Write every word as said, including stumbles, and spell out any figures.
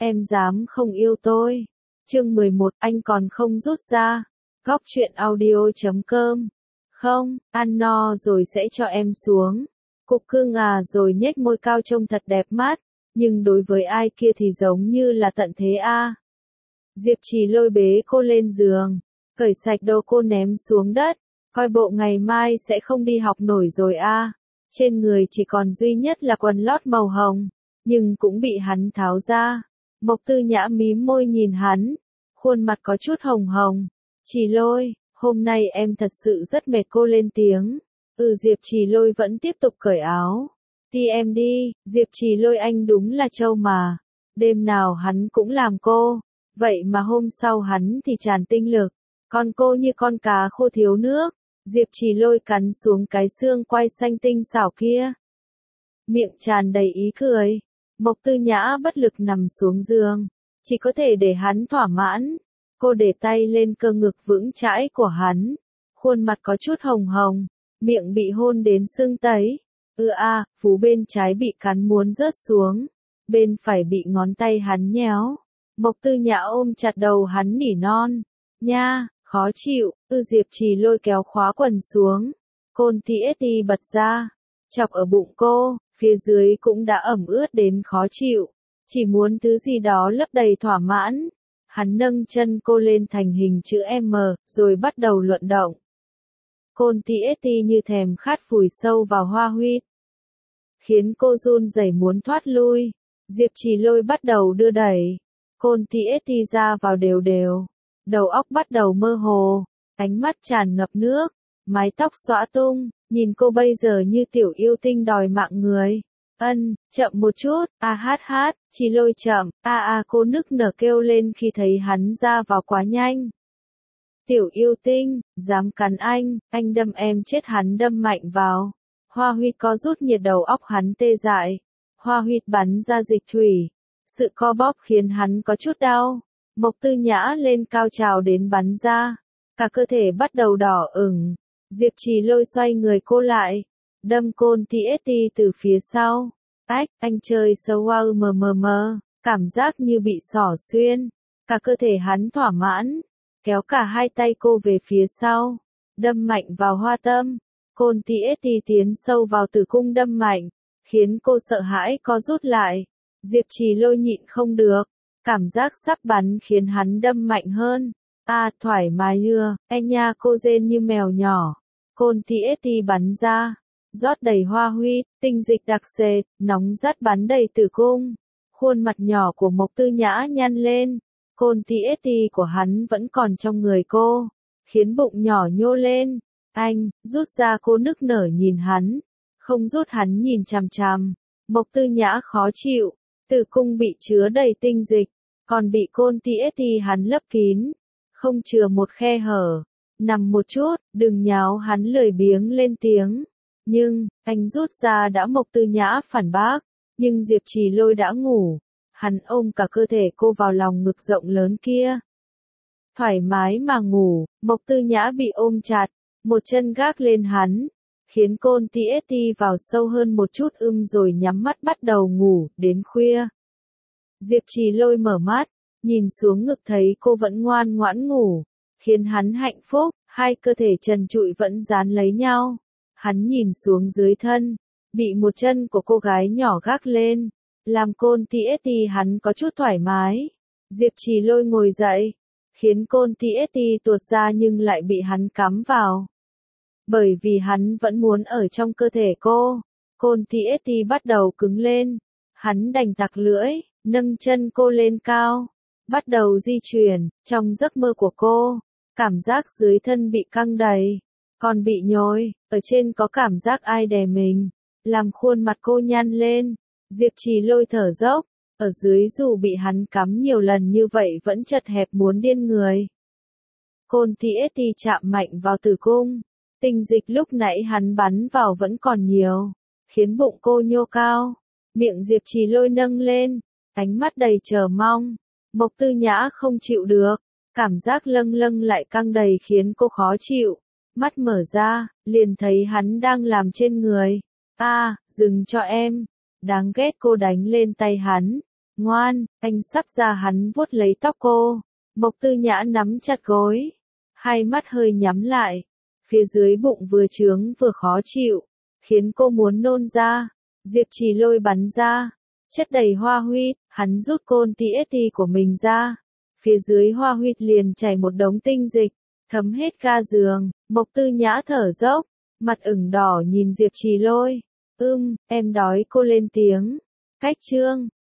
em dám không yêu tôi. Chương mười một, anh còn không rút ra. Góc truyện audio chấm com. Không, ăn no rồi sẽ cho em xuống. Cục cưng à rồi nhếch môi cao trông thật đẹp mắt, nhưng đối với ai kia thì giống như là tận thế a. À. Diệp Trì lôi bế cô lên giường, cởi sạch đồ cô ném xuống đất, coi bộ ngày mai sẽ không đi học nổi rồi a. À. Trên người chỉ còn duy nhất là quần lót màu hồng, nhưng cũng bị hắn tháo ra. Mộc Tư Nhã mím môi nhìn hắn, khuôn mặt có chút hồng hồng. Trì lôi, hôm nay em thật sự rất mệt, cô lên tiếng. Ừ, Diệp Trì lôi vẫn tiếp tục cởi áo. Đi em đi, Diệp Trì lôi anh đúng là trâu mà. Đêm nào hắn cũng làm cô, vậy mà hôm sau hắn thì tràn tinh lực. Còn cô như con cá khô thiếu nước. Diệp Trì lôi cắn xuống cái xương quai xanh tinh xảo kia. Miệng tràn đầy ý cười. Mộc Tư Nhã bất lực nằm xuống giường, chỉ có thể để hắn thỏa mãn. Cô để tay lên cơ ngực vững chãi của hắn, khuôn mặt có chút hồng hồng, miệng bị hôn đến sưng tấy. Ừ a, à, vú bên trái bị cắn muốn rớt xuống, bên phải bị ngón tay hắn nhéo. Mộc Tư Nhã ôm chặt đầu hắn nỉ non. Nha, khó chịu. Ừ, Diệp Trì lôi kéo khóa quần xuống. Côn tê ét tê bật ra, chọc ở bụng cô, phía dưới cũng đã ẩm ướt đến khó chịu, chỉ muốn thứ gì đó lấp đầy thỏa mãn. Hắn nâng chân cô lên thành hình chữ M, rồi bắt đầu luận động. Côn tê ét tê như thèm khát vùi sâu vào hoa huyết, khiến cô run rẩy muốn thoát lui. Diệp Trì lôi bắt đầu đưa đẩy Côn tê ét tê ra vào đều đều, đầu óc bắt đầu mơ hồ, ánh mắt tràn ngập nước, mái tóc xõa tung, nhìn cô bây giờ như tiểu yêu tinh đòi mạng người. Ân, chậm một chút, a hát hát, Trì lôi chậm, a a cô nức nở kêu lên khi thấy hắn ra vào quá nhanh. Tiểu yêu tinh, dám cắn anh, anh đâm em chết, hắn đâm mạnh vào. Hoa huyết co rút nhiệt, đầu óc hắn tê dại. Hoa huyết bắn ra dịch thủy. Sự co bóp khiến hắn có chút đau. Mộc Tư Nhã lên cao trào đến bắn ra. Cả cơ thể bắt đầu đỏ ửng. Diệp Trì lôi xoay người cô lại, đâm Côn tê ét tê từ phía sau. Ách, anh chơi xấu wow mờ mờ mờ, cảm giác như bị xỏ xuyên. Cả cơ thể hắn thỏa mãn, kéo cả hai tay cô về phía sau, đâm mạnh vào hoa tâm. Côn tê ét tê tiến sâu vào tử cung đâm mạnh, khiến cô sợ hãi co rút lại. Diệp Trì lôi nhịn không được, cảm giác sắp bắn khiến hắn đâm mạnh hơn. A, à, thoải mái lưa, e nha, cô rên như mèo nhỏ. Côn tê ét tê bắn ra, rót đầy hoa huyết, tinh dịch đặc sệt, nóng rát bắn đầy tử cung. Khuôn mặt nhỏ của Mộc Tư Nhã nhăn lên. Côn tê ét tê của hắn vẫn còn trong người cô, khiến bụng nhỏ nhô lên. Anh, rút ra, cô nức nở nhìn hắn. Không rút, hắn nhìn chằm chằm. Mộc Tư Nhã khó chịu, tử cung bị chứa đầy tinh dịch, còn bị Côn tê ét tê hắn lấp kín, không chừa một khe hở. Nằm một chút, đừng nháo, hắn lười biếng lên tiếng. Nhưng, anh rút ra đã. Mộc Tư Nhã phản bác, nhưng Diệp Trì lôi đã ngủ. Hắn ôm cả cơ thể cô vào lòng ngực rộng lớn kia. Thoải mái mà ngủ. Mộc Tư Nhã bị ôm chặt, một chân gác lên hắn, khiến Côn tê ét tê vào sâu hơn một chút ưm rồi nhắm mắt bắt đầu ngủ, đến khuya. Diệp Trì lôi mở mắt, nhìn xuống ngực thấy cô vẫn ngoan ngoãn ngủ, khiến hắn hạnh phúc, hai cơ thể trần trụi vẫn dán lấy nhau. Hắn nhìn xuống dưới thân, bị một chân của cô gái nhỏ gác lên, làm Côn tê ét tê hắn có chút thoải mái. Diệp Trì lôi ngồi dậy, khiến Côn tê ét tê tuột ra nhưng lại bị hắn cắm vào. Bởi vì hắn vẫn muốn ở trong cơ thể cô, Côn tê ét tê bắt đầu cứng lên. Hắn đành tặc lưỡi, nâng chân cô lên cao, bắt đầu di chuyển. Trong giấc mơ của cô, cảm giác dưới thân bị căng đầy, còn bị nhồi, ở trên có cảm giác ai đè mình, làm khuôn mặt cô nhăn lên. Diệp Trì lôi thở dốc, ở dưới dù bị hắn cắm nhiều lần như vậy vẫn chật hẹp muốn điên người. Côn tê ét tê chạm mạnh vào tử cung, tinh dịch lúc nãy hắn bắn vào vẫn còn nhiều, khiến bụng cô nhô cao. Miệng Diệp Trì lôi nâng lên, ánh mắt đầy chờ mong. Mộc Tư Nhã không chịu được, cảm giác lâng lâng lại căng đầy khiến cô khó chịu. Mắt mở ra, liền thấy hắn đang làm trên người. A, à, dừng cho em. Đáng ghét, cô đánh lên tay hắn, Ngoan, anh sắp ra. Hắn vuốt lấy tóc cô. Mộc Tư Nhã nắm chặt gối. Hai mắt hơi nhắm lại. Phía dưới bụng vừa trướng vừa khó chịu. Khiến cô muốn nôn ra. Diệp Trì Lôi bắn ra. Chất đầy hoa huyết. Hắn rút côn tê ét tê của mình ra. Phía dưới hoa huyết liền chảy một đống tinh dịch. Thấm hết ga giường. Mộc Tư Nhã thở dốc. Mặt ửng đỏ nhìn Diệp Trì Lôi. Ưm, em đói. Cô lên tiếng. Cách trương.